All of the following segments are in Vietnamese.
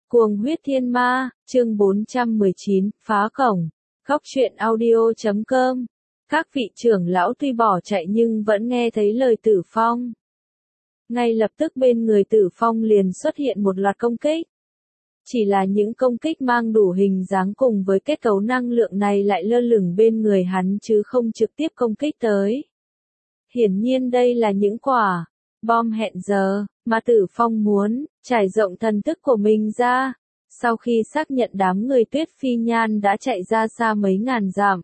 Cuồng huyết thiên ma, chương 419, phá cổng. Góc truyện audio.com. Các vị trưởng lão tuy bỏ chạy nhưng vẫn nghe thấy lời Tử Phong. Ngay lập tức bên người Tử Phong liền xuất hiện một loạt công kích. Chỉ là những công kích mang đủ hình dáng cùng với kết cấu năng lượng này lại lơ lửng bên người hắn chứ không trực tiếp công kích tới. Hiển nhiên đây là những quả bom hẹn giờ mà Tử Phong muốn trải rộng thần thức của mình ra. Sau khi xác nhận đám người Tuyết Phi Nhan đã chạy ra xa mấy ngàn dặm,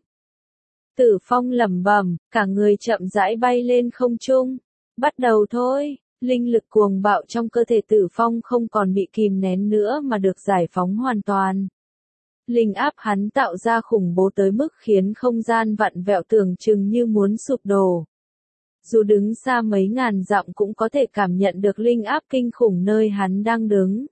Tử Phong lẩm bẩm, cả người chậm rãi bay lên không trung. Bắt đầu thôi. Linh lực cuồng bạo trong cơ thể Tử Phong không còn bị kìm nén nữa mà được giải phóng hoàn toàn. Linh áp hắn tạo ra khủng bố tới mức khiến không gian vặn vẹo tưởng chừng như muốn sụp đổ. Dù đứng xa mấy ngàn dặm cũng có thể cảm nhận được linh áp kinh khủng nơi hắn đang đứng.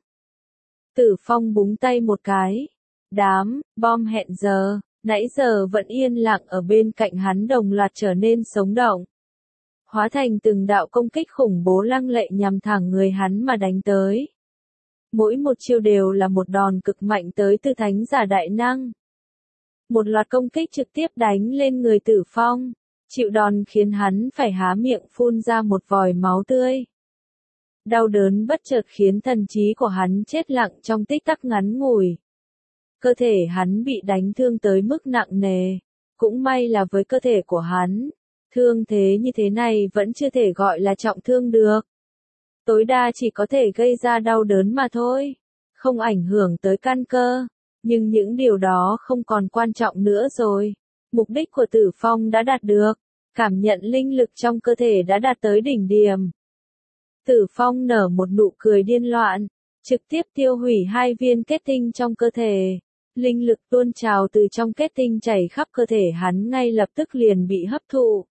Tử Phong búng tay một cái. Đám bom hẹn giờ, nãy giờ vẫn yên lặng ở bên cạnh hắn đồng loạt trở nên sống động. Hóa thành từng đạo công kích khủng bố lăng lệ nhằm thẳng người hắn mà đánh tới. Mỗi một chiêu đều là một đòn cực mạnh tới từ thánh giả đại năng. Một loạt công kích trực tiếp đánh lên người Tử Phong. Chịu đòn khiến hắn phải há miệng phun ra một vòi máu tươi. Đau đớn bất chợt khiến thần trí của hắn chết lặng trong tích tắc ngắn ngủi. Cơ thể hắn bị đánh thương tới mức nặng nề. Cũng may là với cơ thể của hắn, thương thế như thế này vẫn chưa thể gọi là trọng thương được. Tối đa chỉ có thể gây ra đau đớn mà thôi, không ảnh hưởng tới căn cơ. Nhưng những điều đó không còn quan trọng nữa rồi. Mục đích của Tử Phong đã đạt được, cảm nhận linh lực trong cơ thể đã đạt tới đỉnh điểm. Tử Phong nở một nụ cười điên loạn, trực tiếp tiêu hủy 2 viên kết tinh trong cơ thể. Linh lực tuôn trào từ trong kết tinh chảy khắp cơ thể hắn ngay lập tức liền bị hấp thụ.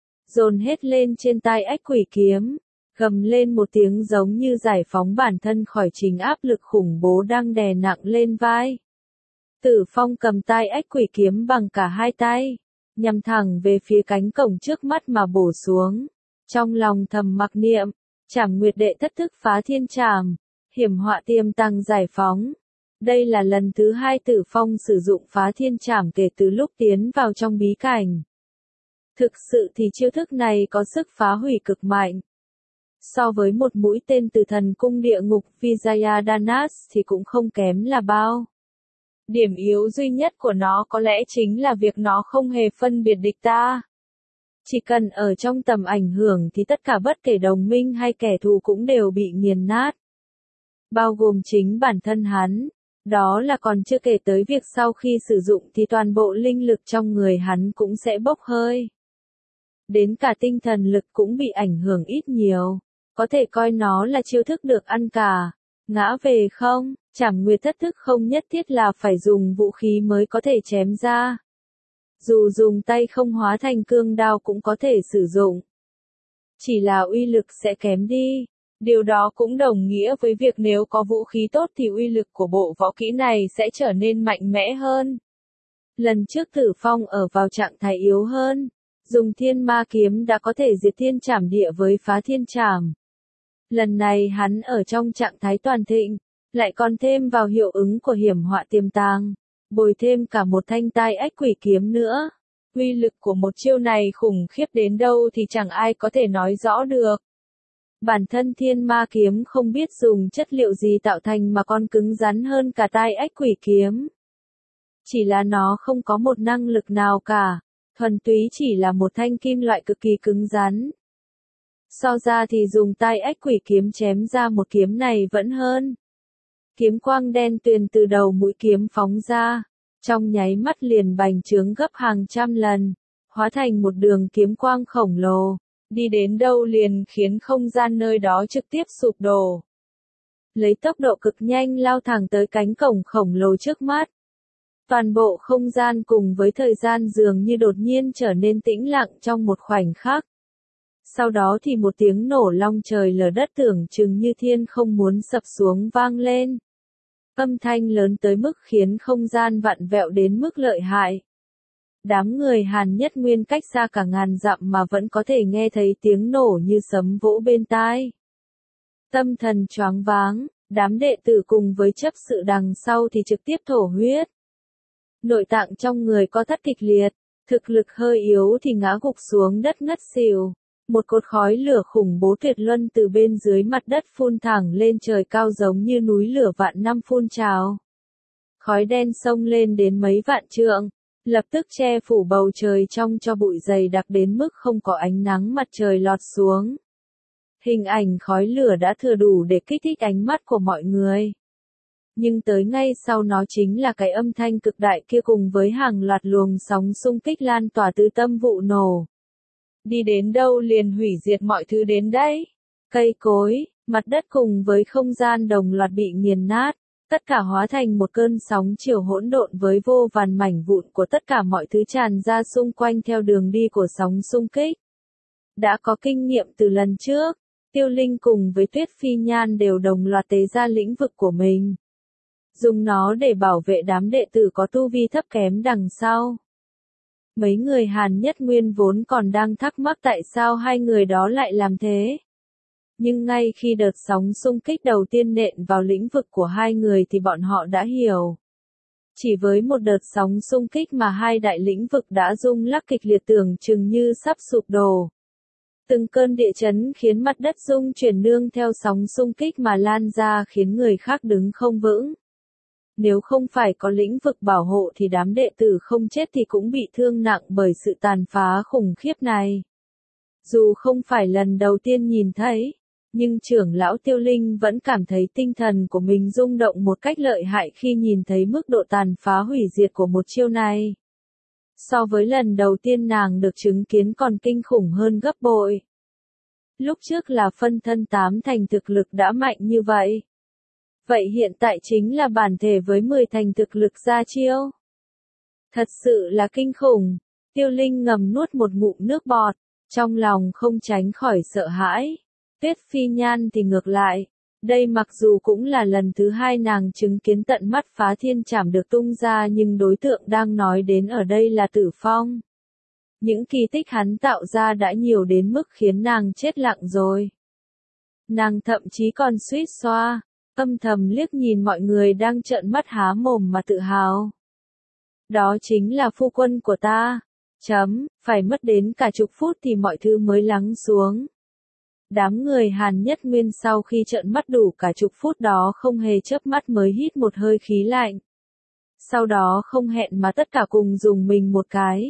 Dồn hết lên trên tai ách quỷ kiếm, gầm lên một tiếng giống như giải phóng bản thân khỏi chính áp lực khủng bố đang đè nặng lên vai. Tử Phong cầm tai ách quỷ kiếm bằng cả 2 tay, nhằm thẳng về phía cánh cổng trước mắt mà bổ xuống. Trong lòng thầm mặc niệm, Trảm Nguyệt đệ thất thức phá thiên trảm, hiểm họa tiềm tàng giải phóng. Đây là lần thứ 2 Tử Phong sử dụng phá thiên trảm kể từ lúc tiến vào trong bí cảnh. Thực sự thì chiêu thức này có sức phá hủy cực mạnh. So với một mũi tên từ thần cung địa ngục Vijayadanas thì cũng không kém là bao. Điểm yếu duy nhất của nó có lẽ chính là việc nó không hề phân biệt địch ta. Chỉ cần ở trong tầm ảnh hưởng thì tất cả bất kể đồng minh hay kẻ thù cũng đều bị nghiền nát. Bao gồm chính bản thân hắn. Đó là còn chưa kể tới việc sau khi sử dụng thì toàn bộ linh lực trong người hắn cũng sẽ bốc hơi. Đến cả tinh thần lực cũng bị ảnh hưởng ít nhiều. Có thể coi nó là chiêu thức được ăn cả. Ngã về không, Trảm Nguyệt thất thức không nhất thiết là phải dùng vũ khí mới có thể chém ra. Dù dùng tay không hóa thành cương đao cũng có thể sử dụng. Chỉ là uy lực sẽ kém đi. Điều đó cũng đồng nghĩa với việc nếu có vũ khí tốt thì uy lực của bộ võ kỹ này sẽ trở nên mạnh mẽ hơn. Lần trước Tử Phong ở vào trạng thái yếu hơn, dùng thiên ma kiếm đã có thể diệt thiên trảm địa với phá thiên trảm. Lần này hắn ở trong trạng thái toàn thịnh, lại còn thêm vào hiệu ứng của hiểm họa tiềm tàng, bồi thêm cả một thanh tai ách quỷ kiếm nữa. Uy lực của một chiêu này khủng khiếp đến đâu thì chẳng ai có thể nói rõ được. Bản thân thiên ma kiếm không biết dùng chất liệu gì tạo thành mà còn cứng rắn hơn cả tai ách quỷ kiếm. Chỉ là nó không có một năng lực nào cả, thuần túy chỉ là một thanh kim loại cực kỳ cứng rắn. So ra thì dùng tai ách quỷ kiếm chém ra một kiếm này vẫn hơn. Kiếm quang đen tuyền từ đầu mũi kiếm phóng ra, trong nháy mắt liền bành trướng gấp hàng trăm lần, hóa thành một đường kiếm quang khổng lồ, đi đến đâu liền khiến không gian nơi đó trực tiếp sụp đổ. Lấy tốc độ cực nhanh lao thẳng tới cánh cổng khổng lồ trước mắt. Toàn bộ không gian cùng với thời gian dường như đột nhiên trở nên tĩnh lặng trong một khoảnh khắc. Sau đó thì một tiếng nổ long trời lở đất tưởng chừng như thiên không muốn sập xuống vang lên. Âm thanh lớn tới mức khiến không gian vặn vẹo đến mức lợi hại. Đám người Hàn Nhất Nguyên cách xa cả ngàn dặm mà vẫn có thể nghe thấy tiếng nổ như sấm vỗ bên tai. Tâm thần choáng váng, Đám đệ tử cùng với chấp sự đằng sau thì trực tiếp thổ huyết. Nội tạng trong người co thắt kịch liệt, thực lực hơi yếu thì ngã gục xuống đất ngất xỉu. Một cột khói lửa khủng bố tuyệt luân từ bên dưới mặt đất phun thẳng lên trời cao giống như núi lửa vạn năm phun trào. Khói đen xông lên đến mấy vạn trượng, lập tức che phủ bầu trời trong cho bụi dày đặc đến mức không có ánh nắng mặt trời lọt xuống. Hình ảnh khói lửa đã thừa đủ để kích thích ánh mắt của mọi người. Nhưng tới ngay sau nó chính là cái âm thanh cực đại kia cùng với hàng loạt luồng sóng xung kích lan tỏa từ tâm vụ nổ. Đi đến đâu liền hủy diệt mọi thứ đến đấy. Cây cối, mặt đất cùng với không gian đồng loạt bị nghiền nát, tất cả hóa thành một cơn sóng chiều hỗn độn với vô vàn mảnh vụn của tất cả mọi thứ tràn ra xung quanh theo đường đi của sóng xung kích. Đã có kinh nghiệm từ lần trước, Tiêu Linh cùng với Tuyết Phi Nhan đều đồng loạt tế ra lĩnh vực của mình. Dùng nó để bảo vệ đám đệ tử có tu vi thấp kém đằng sau. Mấy người Hàn Nhất Nguyên vốn còn đang thắc mắc tại sao hai người đó lại làm thế. Nhưng ngay khi đợt sóng xung kích đầu tiên nện vào lĩnh vực của hai người thì bọn họ đã hiểu. Chỉ với một đợt sóng xung kích mà hai đại lĩnh vực đã rung lắc kịch liệt tưởng chừng như sắp sụp đổ. Từng cơn địa chấn khiến mặt đất rung chuyển nương theo sóng xung kích mà lan ra khiến người khác đứng không vững. Nếu không phải có lĩnh vực bảo hộ thì đám đệ tử không chết thì cũng bị thương nặng bởi sự tàn phá khủng khiếp này. Dù không phải lần đầu tiên nhìn thấy, nhưng trưởng lão Tiêu Linh vẫn cảm thấy tinh thần của mình rung động một cách lợi hại khi nhìn thấy mức độ tàn phá hủy diệt của một chiêu này. So với lần đầu tiên nàng được chứng kiến còn kinh khủng hơn gấp bội. Lúc trước là phân thân 8 thành thực lực đã mạnh như vậy. Vậy hiện tại chính là bản thể với 10 thành thực lực ra chiêu. Thật sự là kinh khủng. Tiêu Linh ngầm nuốt một ngụm nước bọt, trong lòng không tránh khỏi sợ hãi. Tuyết Phi Nhan thì ngược lại. Đây mặc dù cũng là lần thứ hai nàng chứng kiến tận mắt phá thiên trảm được tung ra nhưng đối tượng đang nói đến ở đây là Tử Phong. Những kỳ tích hắn tạo ra đã nhiều đến mức khiến nàng chết lặng rồi. Nàng thậm chí còn suýt xoa, âm thầm liếc nhìn mọi người đang trợn mắt há mồm mà tự hào. Đó chính là phu quân của ta. Phải mất đến cả chục phút thì mọi thứ mới lắng xuống. Đám người Hàn Nhất Nguyên sau khi trợn mắt đủ cả chục phút đó không hề chớp mắt mới hít một hơi khí lạnh. Sau đó không hẹn mà tất cả cùng dùng mình một cái.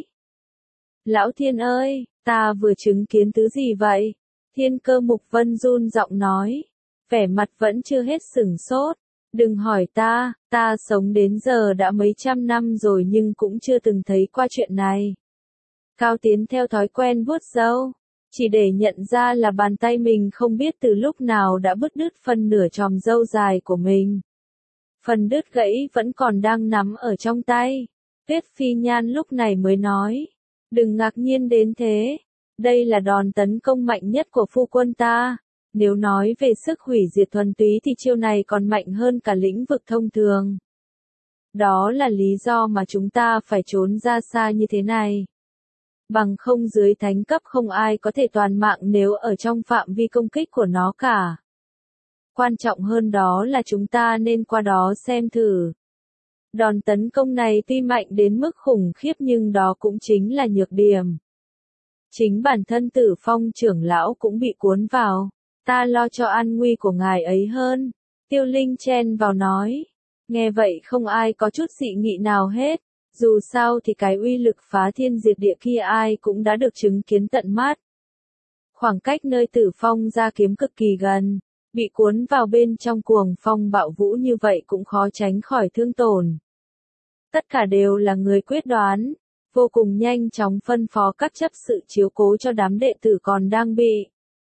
Lão Thiên ơi, ta vừa chứng kiến thứ gì vậy? Thiên Cơ Mục Vân run giọng nói. Vẻ mặt vẫn chưa hết sửng sốt. Đừng hỏi ta sống đến giờ đã mấy trăm năm rồi nhưng cũng chưa từng thấy qua chuyện này. Cao Tiến theo thói quen vuốt râu, chỉ để nhận ra là bàn tay mình không biết từ lúc nào đã bứt đứt phân nửa chòm râu dài của mình. Phần đứt gãy vẫn còn đang nắm ở trong tay. Tuyết Phi Nhan lúc này mới nói. Đừng ngạc nhiên đến thế. Đây là đòn tấn công mạnh nhất của phu quân ta. Nếu nói về sức hủy diệt thuần túy thì chiêu này còn mạnh hơn cả lĩnh vực thông thường. Đó là lý do mà chúng ta phải trốn ra xa như thế này. Bằng không dưới thánh cấp không ai có thể toàn mạng nếu ở trong phạm vi công kích của nó cả. Quan trọng hơn đó là chúng ta nên qua đó xem thử. Đòn tấn công này tuy mạnh đến mức khủng khiếp nhưng đó cũng chính là nhược điểm. Chính bản thân Tử Phong trưởng lão cũng bị cuốn vào. Ta lo cho an nguy của ngài ấy hơn. Tiêu Linh chen vào nói. Nghe vậy không ai có chút dị nghị nào hết. Dù sao thì cái uy lực phá thiên diệt địa kia ai cũng đã được chứng kiến tận mắt. Khoảng cách nơi Tử Phong ra kiếm cực kỳ gần. Bị cuốn vào bên trong cuồng phong bạo vũ như vậy cũng khó tránh khỏi thương tổn. Tất cả đều là người quyết đoán. Vô cùng nhanh chóng phân phó các chấp sự chiếu cố cho đám đệ tử còn đang bị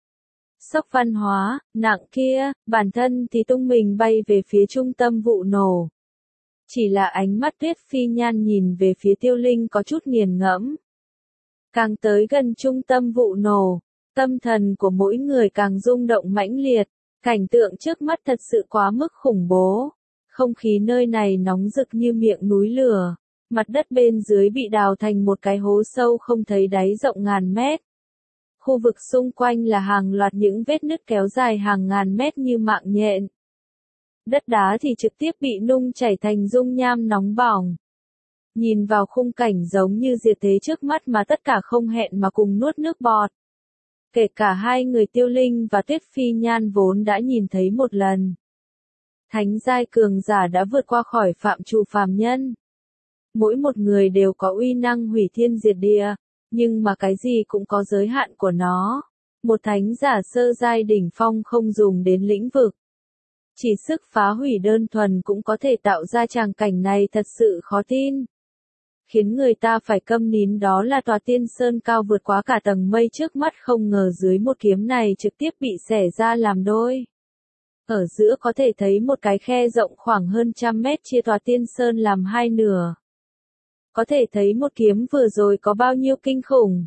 sốc văn hóa, nặng kia, bản thân thì tung mình bay về phía trung tâm vụ nổ. Chỉ là ánh mắt Tuyết Phi Nhan nhìn về phía Tiêu Linh có chút nghiền ngẫm. Càng tới gần trung tâm vụ nổ, tâm thần của mỗi người càng rung động mãnh liệt, cảnh tượng trước mắt thật sự quá mức khủng bố. Không khí nơi này nóng rực như miệng núi lửa, mặt đất bên dưới bị đào thành một cái hố sâu không thấy đáy rộng ngàn mét. Khu vực xung quanh là hàng loạt những vết nứt kéo dài hàng ngàn mét như mạng nhện. Đất đá thì trực tiếp bị nung chảy thành dung nham nóng bỏng. Nhìn vào khung cảnh giống như diệt thế trước mắt mà tất cả không hẹn mà cùng nuốt nước bọt. Kể cả hai người Tiêu Linh và Tuyết Phi Nhan vốn đã nhìn thấy một lần. Thánh giai cường giả đã vượt qua khỏi phạm trù phàm nhân. Mỗi một người đều có uy năng hủy thiên diệt địa, nhưng mà cái gì cũng có giới hạn của nó. Một thánh giả sơ giai đỉnh phong không dùng đến lĩnh vực. Chỉ sức phá hủy đơn thuần cũng có thể tạo ra tràng cảnh này, thật sự khó tin. Khiến người ta phải câm nín đó là tòa tiên sơn cao vượt quá cả tầng mây trước mắt, không ngờ dưới một kiếm này trực tiếp bị xẻ ra làm đôi. Ở giữa có thể thấy một cái khe rộng khoảng hơn 100 mét chia tòa tiên sơn làm hai nửa. Có thể thấy một kiếm vừa rồi có bao nhiêu kinh khủng.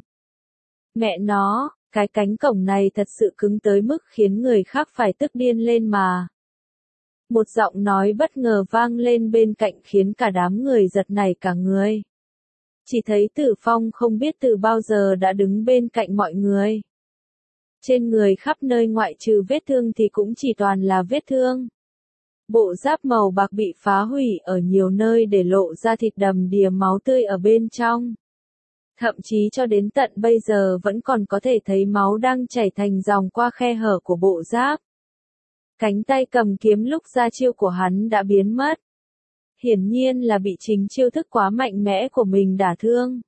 Mẹ nó, cái cánh cổng này thật sự cứng tới mức khiến người khác phải tức điên lên mà. Một giọng nói bất ngờ vang lên bên cạnh khiến cả đám người giật nảy cả người. Chỉ thấy Tử Phong không biết từ bao giờ đã đứng bên cạnh mọi người. Trên người khắp nơi ngoại trừ vết thương thì cũng chỉ toàn là vết thương. Bộ giáp màu bạc bị phá hủy ở nhiều nơi để lộ ra thịt đầm đìa máu tươi ở bên trong. Thậm chí cho đến tận bây giờ vẫn còn có thể thấy máu đang chảy thành dòng qua khe hở của bộ giáp. Cánh tay cầm kiếm lúc ra chiêu của hắn đã biến mất. Hiển nhiên là bị chính chiêu thức quá mạnh mẽ của mình đả thương.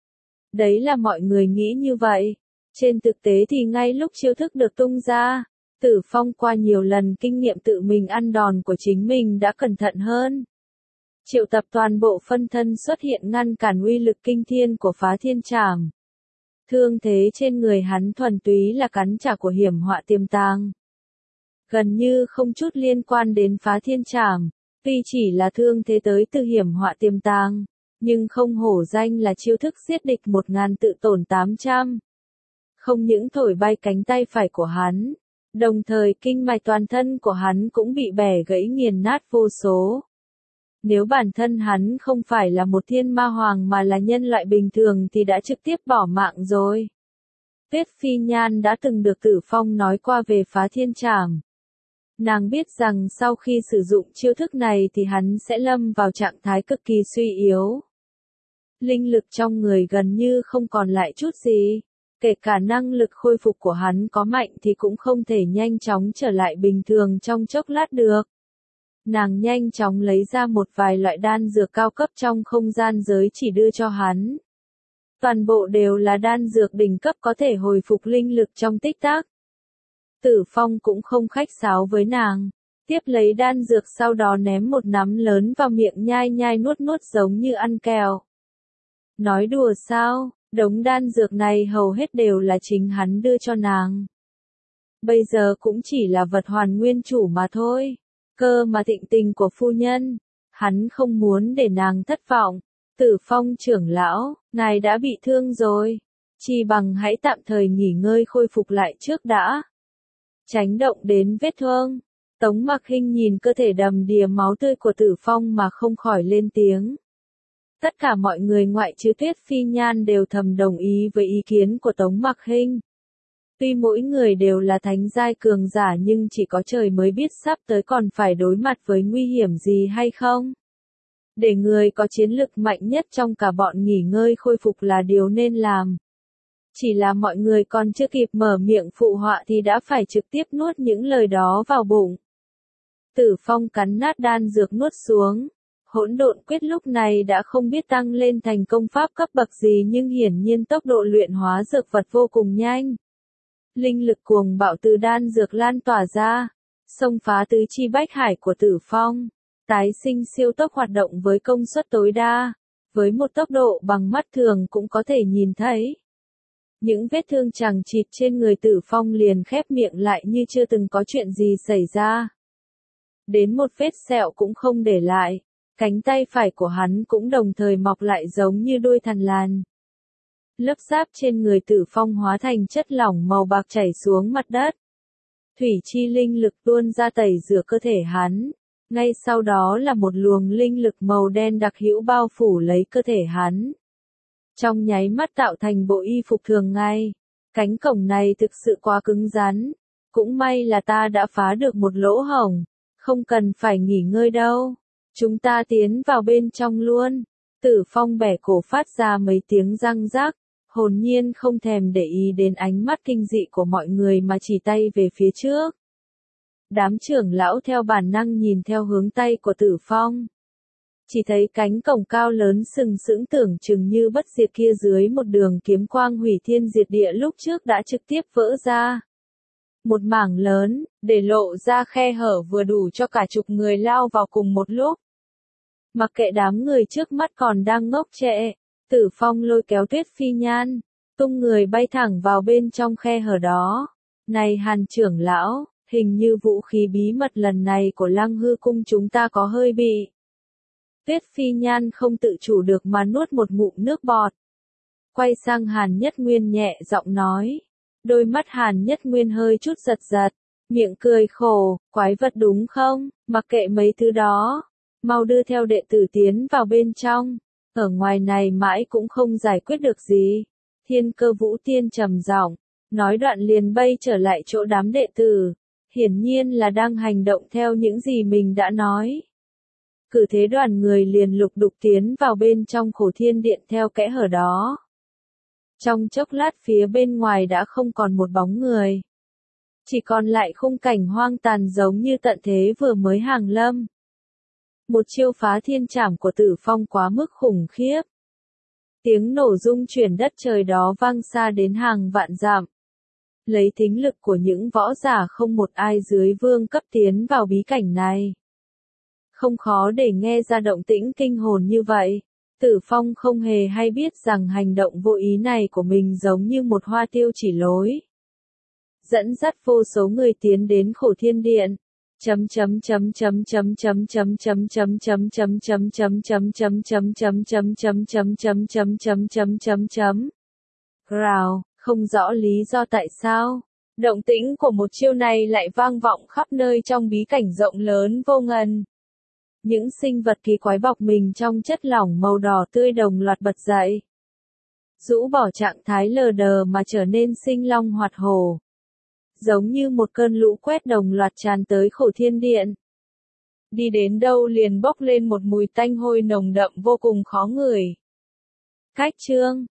Đấy là mọi người nghĩ như vậy. Trên thực tế thì ngay lúc chiêu thức được tung ra, Tử Phong qua nhiều lần kinh nghiệm tự mình ăn đòn của chính mình đã cẩn thận hơn. Triệu tập toàn bộ phân thân xuất hiện ngăn cản uy lực kinh thiên của phá thiên trảm. Thương thế trên người hắn thuần túy là cắn trả của hiểm họa tiềm tàng. Gần như không chút liên quan đến phá thiên trảm, tuy chỉ là thương thế tới từ hiểm họa tiềm tàng, nhưng không hổ danh là chiêu thức giết địch 1000 tự tổn 800. Không những thổi bay cánh tay phải của hắn, đồng thời kinh mạch toàn thân của hắn cũng bị bẻ gãy nghiền nát vô số. Nếu bản thân hắn không phải là một thiên ma hoàng mà là nhân loại bình thường thì đã trực tiếp bỏ mạng rồi. Tuyết Phi Nhan đã từng được Tử Phong nói qua về phá thiên trảm. Nàng biết rằng sau khi sử dụng chiêu thức này thì hắn sẽ lâm vào trạng thái cực kỳ suy yếu. Linh lực trong người gần như không còn lại chút gì. Kể cả năng lực khôi phục của hắn có mạnh thì cũng không thể nhanh chóng trở lại bình thường trong chốc lát được. Nàng nhanh chóng lấy ra một vài loại đan dược cao cấp trong không gian giới chỉ đưa cho hắn. Toàn bộ đều là đan dược đỉnh cấp có thể hồi phục linh lực trong tích tắc. Tử Phong cũng không khách sáo với nàng. Tiếp lấy đan dược sau đó ném một nắm lớn vào miệng nhai nhai nuốt nuốt giống như ăn kẹo. Nói đùa sao? Đống đan dược này hầu hết đều là chính hắn đưa cho nàng. Bây giờ cũng chỉ là vật hoàn nguyên chủ mà thôi. Cơ mà thịnh tình của phu nhân. Hắn không muốn để nàng thất vọng. Tử Phong trưởng lão, ngài đã bị thương rồi. Chỉ bằng hãy tạm thời nghỉ ngơi khôi phục lại trước đã. Tránh động đến vết thương. Tống Mặc Hinh nhìn cơ thể đầm đìa máu tươi của Tử Phong mà không khỏi lên tiếng. Tất cả mọi người ngoại trừ Tuyết Phi Nhan đều thầm đồng ý với ý kiến của Tống Mặc Hinh. Tuy mỗi người đều là thánh giai cường giả nhưng chỉ có trời mới biết sắp tới còn phải đối mặt với nguy hiểm gì hay không. Để người có chiến lực mạnh nhất trong cả bọn nghỉ ngơi khôi phục là điều nên làm. Chỉ là mọi người còn chưa kịp mở miệng phụ họa thì đã phải trực tiếp nuốt những lời đó vào bụng. Tử Phong cắn nát đan dược nuốt xuống. Hỗn độn quyết lúc này đã không biết tăng lên thành công pháp cấp bậc gì nhưng hiển nhiên tốc độ luyện hóa dược vật vô cùng nhanh. Linh lực cuồng bạo từ đan dược lan tỏa ra, xông phá tứ chi bách hải của Tử Phong. Tái sinh siêu tốc hoạt động với công suất tối đa, với một tốc độ bằng mắt thường cũng có thể nhìn thấy. Những vết thương chằng chịt trên người Tử Phong liền khép miệng lại như chưa từng có chuyện gì xảy ra. Đến một vết sẹo cũng không để lại. Cánh tay phải của hắn cũng đồng thời mọc lại giống như đuôi thằn lằn. Lớp giáp trên người Tử Phong hóa thành chất lỏng màu bạc chảy xuống mặt đất. Thủy chi linh lực tuôn ra tẩy rửa cơ thể hắn. Ngay sau đó là một luồng linh lực màu đen đặc hữu bao phủ lấy cơ thể hắn. Trong nháy mắt tạo thành bộ y phục thường ngày. Cánh cổng này thực sự quá cứng rắn. Cũng may là ta đã phá được một lỗ hổng. Không cần phải nghỉ ngơi đâu. Chúng ta tiến vào bên trong luôn. Tử Phong bẻ cổ phát ra mấy tiếng răng rắc, hồn nhiên không thèm để ý đến ánh mắt kinh dị của mọi người mà chỉ tay về phía trước. Đám trưởng lão theo bản năng nhìn theo hướng tay của Tử Phong. Chỉ thấy cánh cổng cao lớn sừng sững tưởng chừng như bất diệt kia dưới một đường kiếm quang hủy thiên diệt địa lúc trước đã trực tiếp vỡ ra. Một mảng lớn, để lộ ra khe hở vừa đủ cho cả chục người lao vào cùng một lúc. Mặc kệ đám người trước mắt còn đang ngốc trệ, Tử Phong lôi kéo Tuyết Phi Nhan, tung người bay thẳng vào bên trong khe hở đó. Này Hàn trưởng lão, hình như vũ khí bí mật lần này của Lăng Hư cung chúng ta có hơi bị. Tuyết Phi Nhan không tự chủ được mà nuốt một ngụm nước bọt. Quay sang Hàn Nhất Nguyên nhẹ giọng nói. Đôi mắt Hàn Nhất Nguyên hơi chút giật giật, miệng cười khổ, quái vật đúng không, mặc kệ mấy thứ đó. Mau đưa theo đệ tử tiến vào bên trong, ở ngoài này mãi cũng không giải quyết được gì. Thiên Cơ Vũ Tiên trầm giọng, nói đoạn liền bay trở lại chỗ đám đệ tử, hiển nhiên là đang hành động theo những gì mình đã nói. Cử thế đoàn người liền lục đục tiến vào bên trong Khổ Thiên Điện theo kẽ hở đó. Trong chốc lát phía bên ngoài đã không còn một bóng người. Chỉ còn lại khung cảnh hoang tàn giống như tận thế vừa mới hàng lâm. Một chiêu phá thiên trảm của Tử Phong quá mức khủng khiếp. Tiếng nổ rung chuyển đất trời đó vang xa đến hàng vạn dặm. Lấy thính lực của những võ giả không một ai dưới vương cấp tiến vào bí cảnh này. Không khó để nghe ra động tĩnh kinh hồn như vậy. Tử Phong không hề hay biết rằng hành động vô ý này của mình giống như một hoa tiêu chỉ lối. Dẫn dắt vô số người tiến đến Khổ Thiên Điện. Rào, không rõ lý do tại sao. Động tĩnh của một chiêu này lại vang vọng khắp nơi trong bí cảnh rộng lớn vô ngần. Những sinh vật kỳ quái bọc mình trong chất lỏng màu đỏ tươi đồng loạt bật dậy. Rũ bỏ trạng thái lờ đờ mà trở nên sinh long hoạt hổ. Giống như một cơn lũ quét đồng loạt tràn tới Khổ Thiên Điện. Đi đến đâu liền bốc lên một mùi tanh hôi nồng đậm vô cùng khó ngửi. Cách chương